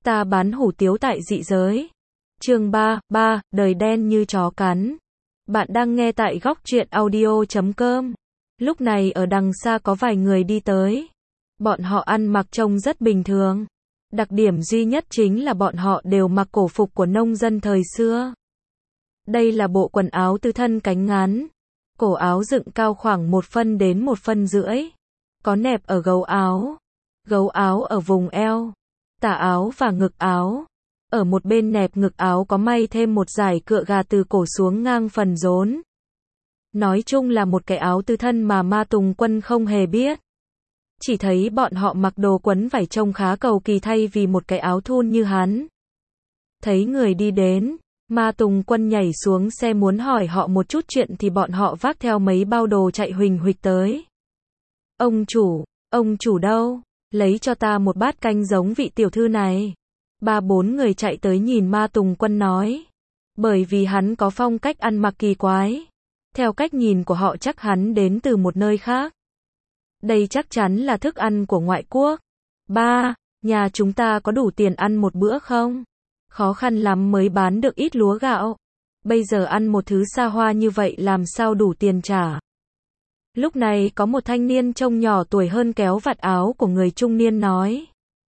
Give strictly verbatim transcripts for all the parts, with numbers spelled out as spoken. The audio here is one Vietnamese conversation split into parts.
Ta bán hủ tiếu tại dị giới. Chương ba, ba, đời đen như chó cắn. Bạn đang nghe tại góc truyện audio chấm com. Lúc này ở đằng xa có vài người đi tới. Bọn họ ăn mặc trông rất bình thường. Đặc điểm duy nhất chính là bọn họ đều mặc cổ phục của nông dân thời xưa. Đây là bộ quần áo tứ thân cánh ngắn. Cổ áo dựng cao khoảng một phân đến một phân rưỡi. Có nẹp ở gấu áo. Gấu áo ở vùng eo. Tà áo và ngực áo. Ở một bên nẹp ngực áo có may thêm một dải cựa gà từ cổ xuống ngang phần rốn. Nói chung là một cái áo tứ thân mà Ma Tùng Quân không hề biết. Chỉ thấy bọn họ mặc đồ quấn vải trông khá cầu kỳ thay vì một cái áo thun như hắn. Thấy người đi đến, Ma Tùng Quân nhảy xuống xe muốn hỏi họ một chút chuyện thì bọn họ vác theo mấy bao đồ chạy huỳnh huỵch tới. Ông chủ, ông chủ đâu? Lấy cho ta một bát canh giống vị tiểu thư này. Ba bốn người chạy tới nhìn Ma Tùng Quân nói. Bởi vì hắn có phong cách ăn mặc kỳ quái. Theo cách nhìn của họ chắc hắn đến từ một nơi khác. Đây chắc chắn là thức ăn của ngoại quốc. Ba, nhà chúng ta có đủ tiền ăn một bữa không? Khó khăn lắm mới bán được ít lúa gạo. Bây giờ ăn một thứ xa hoa như vậy làm sao đủ tiền trả? Lúc này có một thanh niên trông nhỏ tuổi hơn kéo vạt áo của người trung niên nói.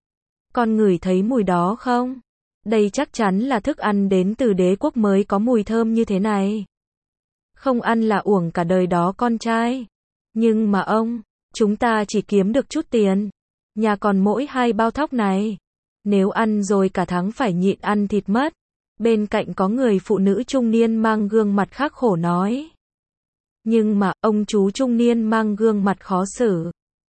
Con ngửi thấy mùi đó không? Đây chắc chắn là thức ăn đến từ đế quốc mới có mùi thơm như thế này. Không ăn là uổng cả đời đó con trai. Nhưng mà ông, chúng ta chỉ kiếm được chút tiền. Nhà còn mỗi hai bao thóc này. Nếu ăn rồi cả tháng phải nhịn ăn thịt mất. Bên cạnh có người phụ nữ trung niên mang gương mặt khắc khổ nói. Nhưng mà, ông chú trung niên mang gương mặt khó xử.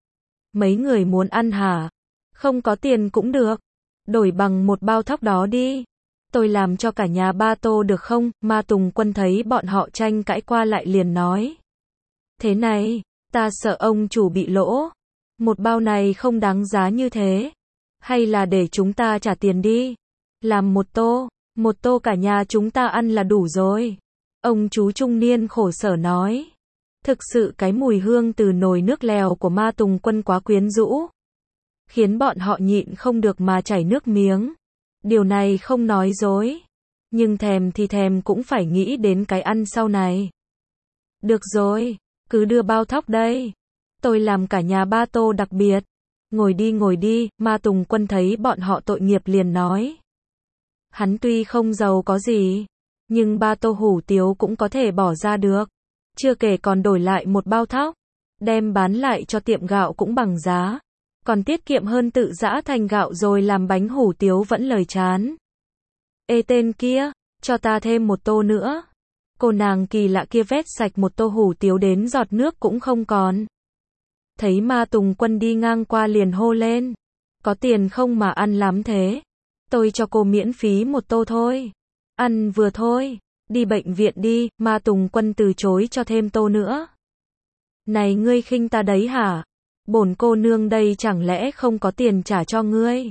Mấy người muốn ăn hả? Không có tiền cũng được. Đổi bằng một bao thóc đó đi. Tôi làm cho cả nhà ba tô được không? Ma Tùng Quân thấy bọn họ tranh cãi qua lại liền nói. Thế này, ta sợ ông chủ bị lỗ. Một bao này không đáng giá như thế. Hay là để chúng ta trả tiền đi. Làm một tô, một tô cả nhà chúng ta ăn là đủ rồi. Ông chú trung niên khổ sở nói. Thực sự cái mùi hương từ nồi nước lèo của Ma Tùng Quân quá quyến rũ. Khiến bọn họ nhịn không được mà chảy nước miếng. Điều này không nói dối. Nhưng thèm thì thèm cũng phải nghĩ đến cái ăn sau này. Được rồi, cứ đưa bao thóc đây. Tôi làm cả nhà ba tô đặc biệt. Ngồi đi ngồi đi, Ma Tùng Quân thấy bọn họ tội nghiệp liền nói. Hắn tuy không giàu có gì, nhưng ba tô hủ tiếu cũng có thể bỏ ra được. Chưa kể còn đổi lại một bao thóc. Đem bán lại cho tiệm gạo cũng bằng giá. Còn tiết kiệm hơn tự giã thành gạo rồi làm bánh hủ tiếu vẫn lời chán. Ê tên kia, cho ta thêm một tô nữa. Cô nàng kỳ lạ kia vét sạch một tô hủ tiếu đến giọt nước cũng không còn. Thấy Ma Tùng Quân đi ngang qua liền hô lên. Có tiền không mà ăn lắm thế? Tôi cho cô miễn phí một tô thôi. Ăn vừa thôi. Đi bệnh viện đi. Ma Tùng Quân từ chối cho thêm tô nữa. Này ngươi khinh ta đấy hả? Bổn cô nương đây chẳng lẽ không có tiền trả cho ngươi?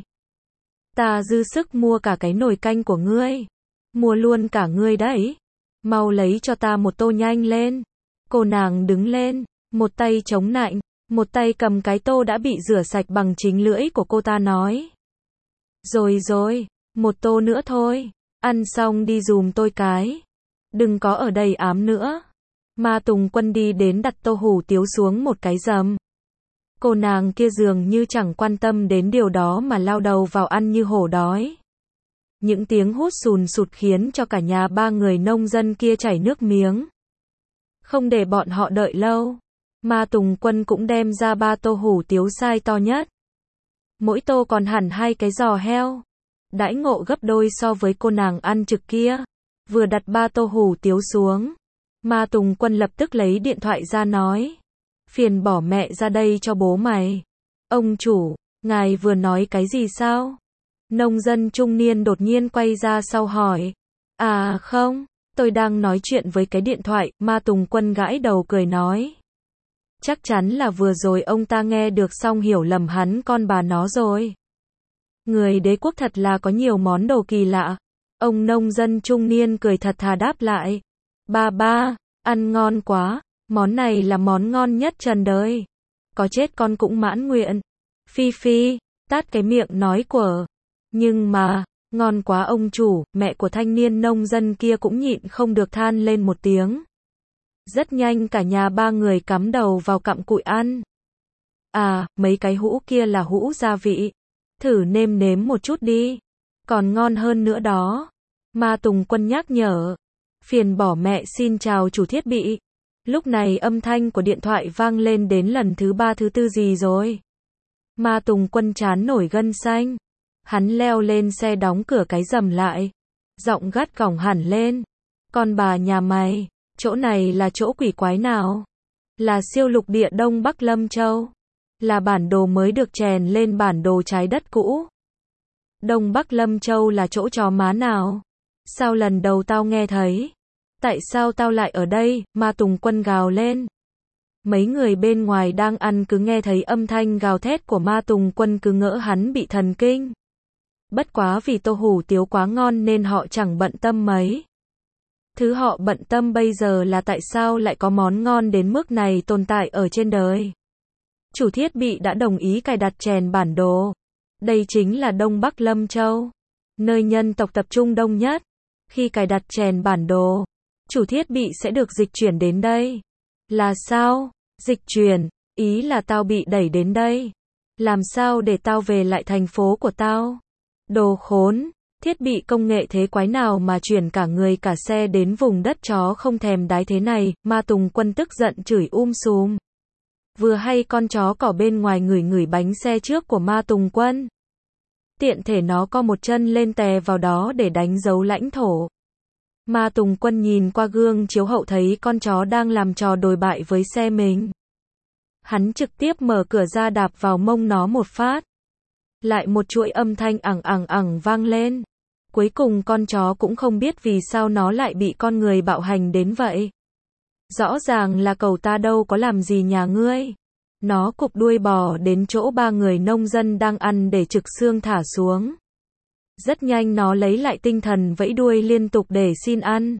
Ta dư sức mua cả cái nồi canh của ngươi. Mua luôn cả ngươi đấy. Mau lấy cho ta một tô nhanh lên. Cô nàng đứng lên, một tay chống nạnh, một tay cầm cái tô đã bị rửa sạch bằng chính lưỡi của cô ta nói. Rồi rồi, một tô nữa thôi. Ăn xong đi dùm tôi cái. Đừng có ở đây ám nữa. Ma Tùng Quân đi đến đặt tô hủ tiếu xuống một cái rầm. Cô nàng kia dường như chẳng quan tâm đến điều đó mà lao đầu vào ăn như hổ đói. Những tiếng hút sùn sụt khiến cho cả nhà ba người nông dân kia chảy nước miếng. Không để bọn họ đợi lâu. Ma Tùng Quân cũng đem ra ba tô hủ tiếu size to nhất. Mỗi tô còn hẳn hai cái giò heo. Đãi ngộ gấp đôi so với cô nàng ăn trực kia. Vừa đặt ba tô hủ tiếu xuống. Ma Tùng Quân lập tức lấy điện thoại ra nói. Phiền bỏ mẹ ra đây cho bố mày. Ông chủ, ngài vừa nói cái gì sao? Nông dân trung niên đột nhiên quay ra sau hỏi. À không, tôi đang nói chuyện với cái điện thoại. Ma Tùng Quân gãi đầu cười nói. Chắc chắn là vừa rồi ông ta nghe được xong hiểu lầm hắn con bà nó rồi. Người đế quốc thật là có nhiều món đồ kỳ lạ. Ông nông dân trung niên cười thật thà đáp lại. Ba ba, ăn ngon quá. Món này là món ngon nhất trần đời. Có chết con cũng mãn nguyện. Phi Phi, tát cái miệng nói của. Nhưng mà, ngon quá ông chủ, mẹ của thanh niên nông dân kia cũng nhịn không được than lên một tiếng. Rất nhanh cả nhà ba người cắm đầu vào cặm cụi ăn. À, mấy cái hũ kia là hũ gia vị. Thử nêm nếm một chút đi. Còn ngon hơn nữa đó. Ma Tùng Quân nhắc nhở. Phiền bỏ mẹ xin chào chủ thiết bị. Lúc này âm thanh của điện thoại vang lên đến lần thứ ba thứ tư gì rồi. Ma Tùng Quân chán nổi gân xanh. Hắn leo lên xe đóng cửa cái rầm lại. Giọng gắt gỏng hẳn lên. Con bà nhà mày, chỗ này là chỗ quỷ quái nào? Là siêu lục địa Đông Bắc Lâm Châu. Là bản đồ mới được chèn lên bản đồ trái đất cũ. Đông Bắc Lâm Châu là chỗ chó má nào? Sao lần đầu tao nghe thấy? Tại sao tao lại ở đây? Ma Tùng Quân gào lên. Mấy người bên ngoài đang ăn cứ nghe thấy âm thanh gào thét của Ma Tùng Quân cứ ngỡ hắn bị thần kinh. Bất quá vì tô hủ tiếu quá ngon nên họ chẳng bận tâm mấy. Thứ họ bận tâm bây giờ là tại sao lại có món ngon đến mức này tồn tại ở trên đời. Chủ thiết bị đã đồng ý cài đặt chèn bản đồ. Đây chính là Đông Bắc Lâm Châu, nơi nhân tộc tập trung đông nhất. Khi cài đặt chèn bản đồ, chủ thiết bị sẽ được dịch chuyển đến đây. Là sao? Dịch chuyển, ý là tao bị đẩy đến đây. Làm sao để tao về lại thành phố của tao? Đồ khốn, thiết bị công nghệ thế quái nào mà chuyển cả người cả xe đến vùng đất chó không thèm đái thế này? Ma Tùng Quân tức giận chửi um sùm. Vừa hay con chó cỏ bên ngoài ngửi ngửi bánh xe trước của Ma Tùng Quân. Tiện thể nó co một chân lên tè vào đó để đánh dấu lãnh thổ. Ma Tùng Quân nhìn qua gương chiếu hậu thấy con chó đang làm trò đồi bại với xe mình. Hắn trực tiếp mở cửa ra đạp vào mông nó một phát. Lại một chuỗi âm thanh ẳng ẳng ẳng vang lên. Cuối cùng con chó cũng không biết vì sao nó lại bị con người bạo hành đến vậy. Rõ ràng là cậu ta đâu có làm gì nhà ngươi. Nó cụp đuôi bò đến chỗ ba người nông dân đang ăn để trực xương thả xuống. Rất nhanh nó lấy lại tinh thần vẫy đuôi liên tục để xin ăn.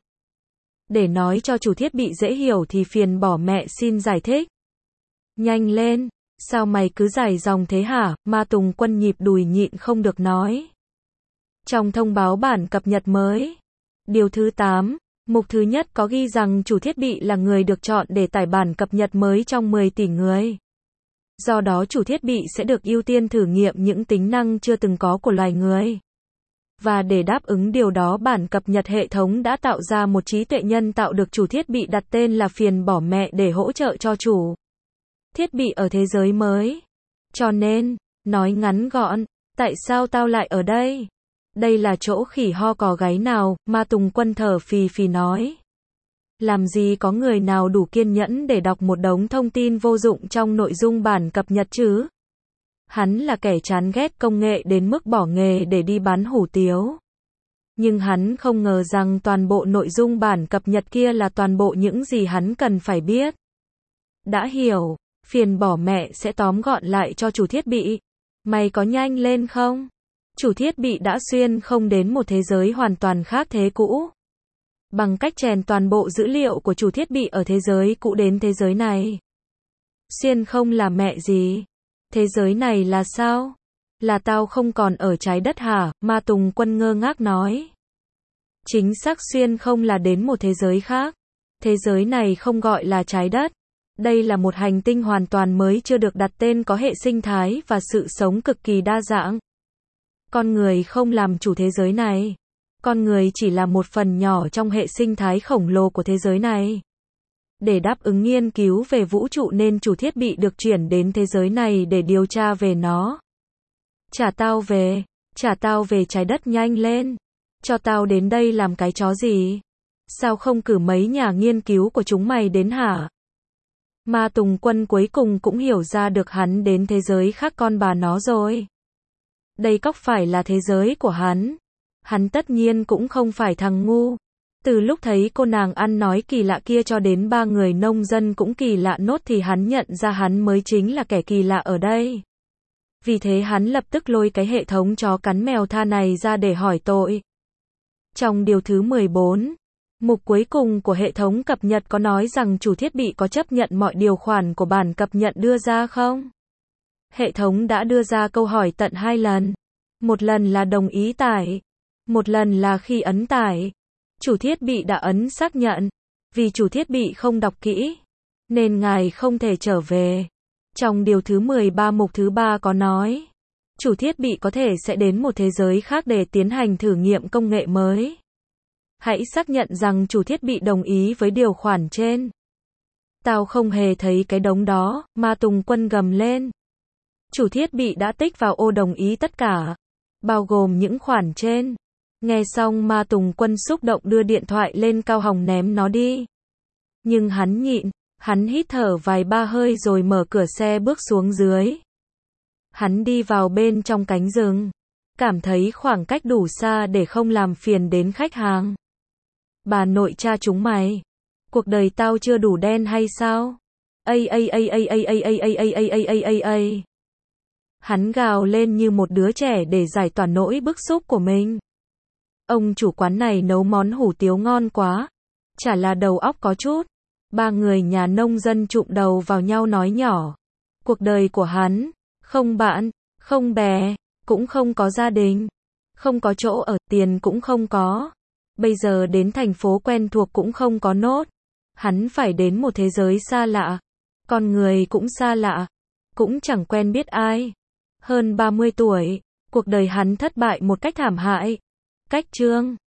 Để nói cho chủ thiết bị dễ hiểu thì phiền bỏ mẹ xin giải thích. Nhanh lên, sao mày cứ dài dòng thế hả? Ma Tùng Quân nhịp đùi nhịn không được nói. Trong thông báo bản cập nhật mới, điều thứ tám, mục thứ nhất có ghi rằng chủ thiết bị là người được chọn để tải bản cập nhật mới trong mười tỷ người. Do đó chủ thiết bị sẽ được ưu tiên thử nghiệm những tính năng chưa từng có của loài người. Và để đáp ứng điều đó bản cập nhật hệ thống đã tạo ra một trí tuệ nhân tạo được chủ thiết bị đặt tên là phiền bỏ mẹ để hỗ trợ cho chủ thiết bị ở thế giới mới. Cho nên, nói ngắn gọn, tại sao tao lại ở đây? Đây là chỗ khỉ ho cò gáy nào? Ma Tùng Quân thở phì phì nói. Làm gì có người nào đủ kiên nhẫn để đọc một đống thông tin vô dụng trong nội dung bản cập nhật chứ? Hắn là kẻ chán ghét công nghệ đến mức bỏ nghề để đi bán hủ tiếu. Nhưng hắn không ngờ rằng toàn bộ nội dung bản cập nhật kia là toàn bộ những gì hắn cần phải biết. Đã hiểu, phiền bỏ mẹ sẽ tóm gọn lại cho chủ thiết bị. Mày có nhanh lên không? Chủ thiết bị đã xuyên không đến một thế giới hoàn toàn khác thế cũ. Bằng cách chèn toàn bộ dữ liệu của chủ thiết bị ở thế giới cũ đến thế giới này. Xuyên không là mẹ gì? Thế giới này là sao? Là tao không còn ở trái đất hả? Ma Tùng Quân ngơ ngác nói. Chính xác xuyên không là đến một thế giới khác. Thế giới này không gọi là trái đất. Đây là một hành tinh hoàn toàn mới chưa được đặt tên có hệ sinh thái và sự sống cực kỳ đa dạng. Con người không làm chủ thế giới này. Con người chỉ là một phần nhỏ trong hệ sinh thái khổng lồ của thế giới này. Để đáp ứng nghiên cứu về vũ trụ nên chủ thiết bị được chuyển đến thế giới này để điều tra về nó. Trả tao về, trả tao về trái đất nhanh lên. Cho tao đến đây làm cái chó gì? Sao không cử mấy nhà nghiên cứu của chúng mày đến hả? Ma Tùng Quân cuối cùng cũng hiểu ra được hắn đến thế giới khác con bà nó rồi. Đây có phải là thế giới của hắn? Hắn tất nhiên cũng không phải thằng ngu. Từ lúc thấy cô nàng ăn nói kỳ lạ kia cho đến ba người nông dân cũng kỳ lạ nốt thì hắn nhận ra hắn mới chính là kẻ kỳ lạ ở đây. Vì thế hắn lập tức lôi cái hệ thống chó cắn mèo tha này ra để hỏi tội. Trong điều thứ mười bốn, mục cuối cùng của hệ thống cập nhật có nói rằng chủ thiết bị có chấp nhận mọi điều khoản của bản cập nhật đưa ra không? Hệ thống đã đưa ra câu hỏi tận hai lần. Một lần là đồng ý tải. Một lần là khi ấn tải. Chủ thiết bị đã ấn xác nhận. Vì chủ thiết bị không đọc kỹ, nên ngài không thể trở về. Trong điều thứ mười ba mục thứ ba có nói, chủ thiết bị có thể sẽ đến một thế giới khác để tiến hành thử nghiệm công nghệ mới. Hãy xác nhận rằng chủ thiết bị đồng ý với điều khoản trên. Tao không hề thấy cái đống đó, Ma Tùng Quân gầm lên. Chủ thiết bị đã tích vào ô đồng ý tất cả, bao gồm những khoản trên. Nghe xong Ma Tùng Quân xúc động đưa điện thoại lên cao hòng ném nó đi. Nhưng hắn nhịn, hắn hít thở vài ba hơi rồi mở cửa xe bước xuống dưới. Hắn đi vào bên trong cánh rừng, cảm thấy khoảng cách đủ xa để không làm phiền đến khách hàng. Bà nội cha chúng mày, cuộc đời tao chưa đủ đen hay sao? Ây ây ây ây ây ây ây ây ây ây ây ây ây ây. Hắn gào lên như một đứa trẻ để giải tỏa nỗi bức xúc của mình. Ông chủ quán này nấu món hủ tiếu ngon quá, chả là đầu óc có chút. Ba người nhà nông dân chụm đầu vào nhau nói nhỏ. Cuộc đời của hắn, không bạn, không bè, cũng không có gia đình, không có chỗ ở, tiền cũng không có. Bây giờ đến thành phố quen thuộc cũng không có nốt. Hắn phải đến một thế giới xa lạ. Con người cũng xa lạ, cũng chẳng quen biết ai. Hơn ba mươi tuổi, cuộc đời hắn thất bại một cách thảm hại. Cách chương